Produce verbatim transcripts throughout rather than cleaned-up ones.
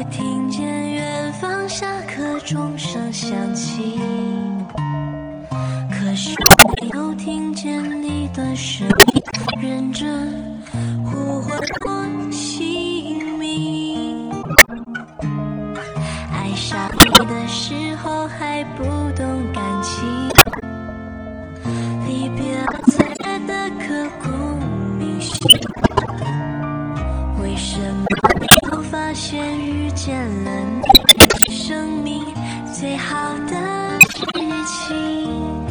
听见远方下课钟声响起，可是没有听见你的声音，认真呼唤我姓名。爱上你的时候还不懂感情，离别了才觉得刻骨铭心。为什么没有发现遇见了你，生命最好的事情？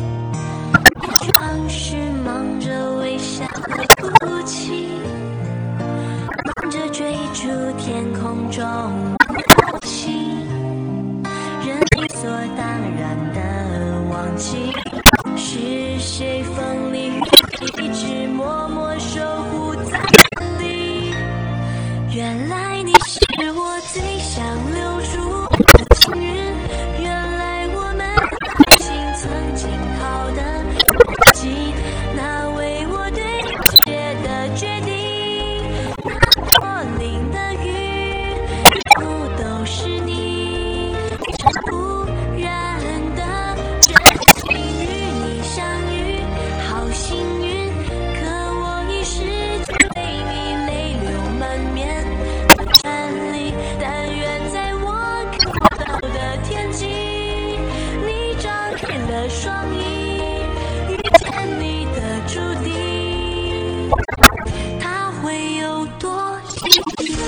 当时忙着微笑和哭泣，忙着追逐天空中的星，人理所当然的忘记，是谁风里雨里一直默默守护在里。原来你是我最想留住的幸运，原来我们爱情曾经好的记，那为我对决的决定，那破淋的雨，全部都是你，突然的真心与你相遇，好幸运，可我已失去为你泪流满面的权利。但愿在我看不到的天际，你张开了双翼，遇见你的注定，它会有多幸运？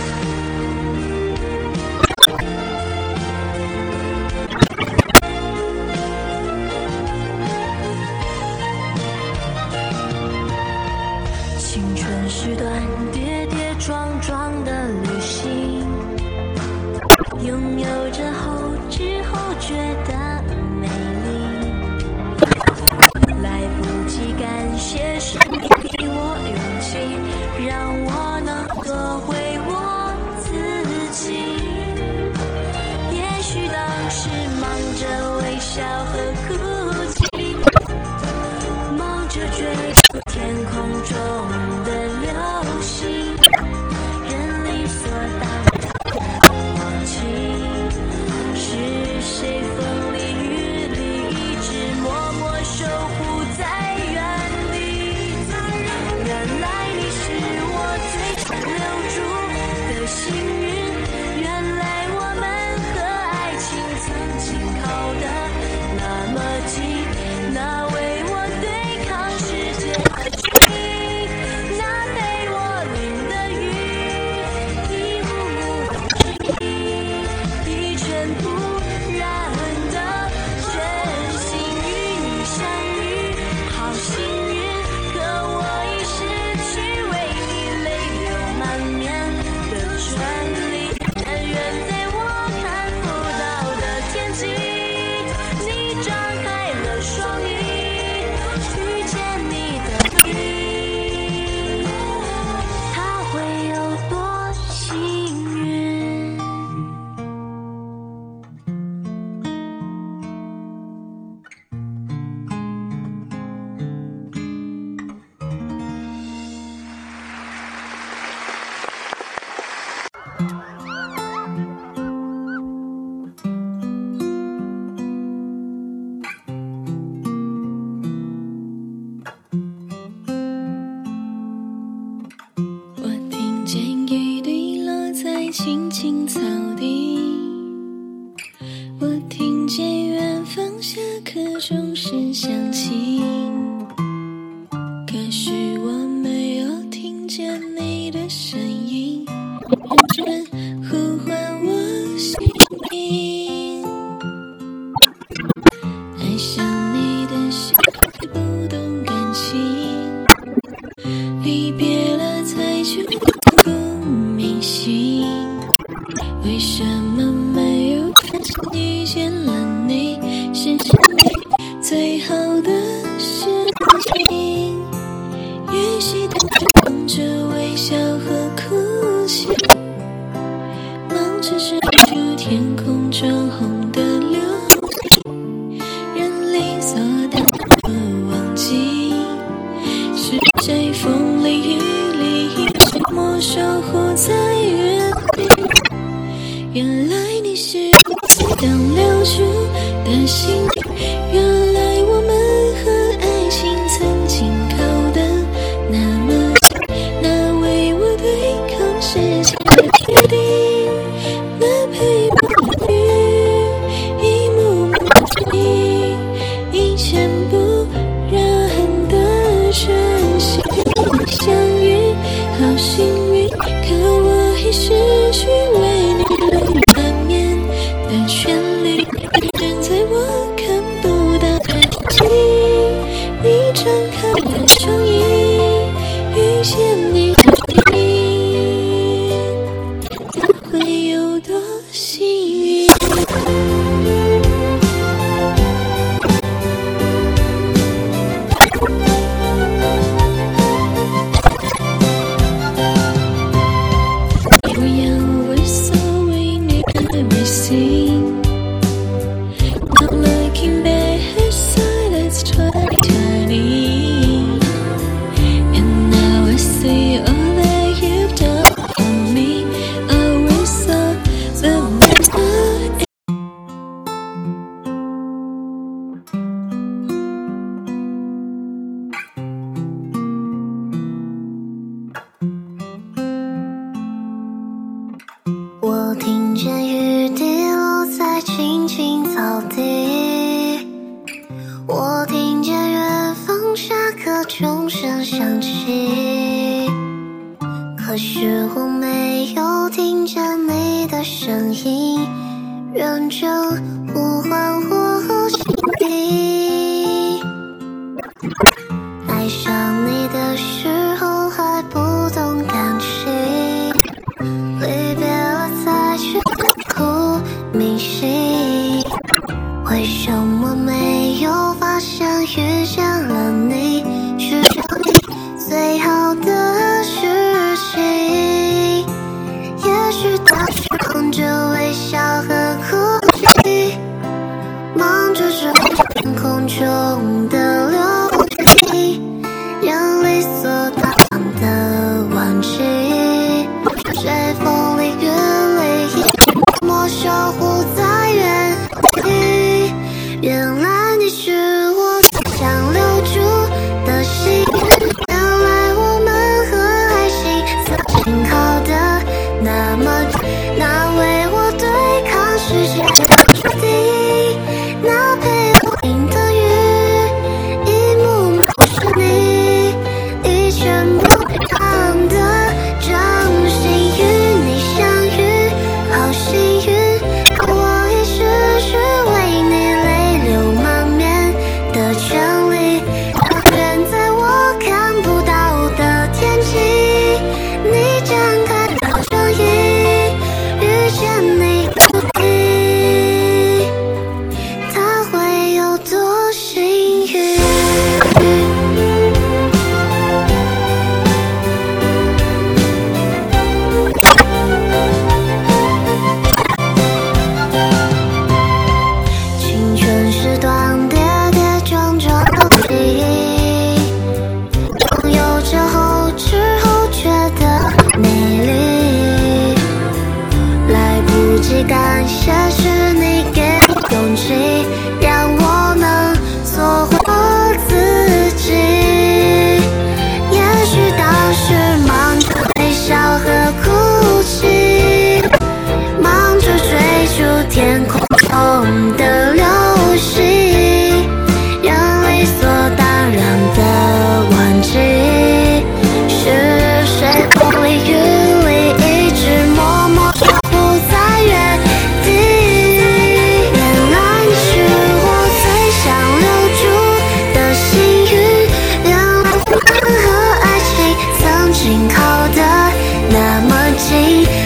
青春是段跌跌撞撞的旅行，拥有着后知后觉的美丽，来不及感谢谁给我勇气，让我能做回我自己。也许当时忙着微笑和哭泣，忙着追逐天空中的流星，人理所当然的忘记，是谁风里雨里一直默默守护在原地。原来你是我最想留住的幸运，原来我们和爱情曾经靠得那么近，那为我对抗世界的决定，那陪我淋的雨，一幕幕的记忆，已全不然的真心与你相遇，好幸运，可我已失去为你泪流满面的权利。但愿在我看不到的天际，你张开了双翼，遇见你的你，它会有多幸运？我听见雨滴落在青青草地，我听见远方下课钟声响起，可是我没有听见你的声音，认真呼唤我姓名。爱上你的时候不懂感情，离别了才觉得刻骨铭心。为什么没有发现遇见了你，是生命最好的事情？也许当时忙着微笑和哭泣，忙着追逐天空中红的流星，人理所当然的忘记，是谁风里雨里一直默守护在原地。 原来你是我当留住的幸运，原来我们和爱情曾经靠得那么近，那为我对抗世界的铁定，那陪伴于一幕幕情，一尘不染的真心相遇，好幸运，可我已失去为你流满面的权利，站在我看不到的天际，你张开的双翼，遇见你的你，会有多幸运？Not looking back, silence twenty twenty, and now I see all that you've done for me. I was so the best. 我听见雨滴落在青青草地，我听见远方下课钟声响起，可是我没有听见你的声音，认真呼唤我和心底。爱上你的时候还不懂感情，离别了才觉得苦铭心，为什么没有发现遇见了你是最好的事情？也许当时望着微笑和哭泣，忙着追天空中的流星，让理所当然的忘记，谁风里雨里默默守护在原地。原来你是我想留住的幸运，原来我们和爱情曾经靠得那么近，那为我对抗世界的决定，那陪我淋的雨，一幕幕是你，一全不让的掌心，与你相遇，好幸运，可我已失去为你泪流满面的权利，远在我看不到的天际，你张开的双翼，遇见你的你，他会有多幸运？青春是段跌跌撞撞的记忆，拥有之后之后觉得美丽，来不及感谢是你给勇气，让我能做回自己。也许当时忙着微笑和哭泣，忙着追逐天空中的流星，让理所当然的忘记，是谁风里雨里一直默默守护在原地。原来你是我最想留住的幸运，原来我们和爱情曾经靠得那么近，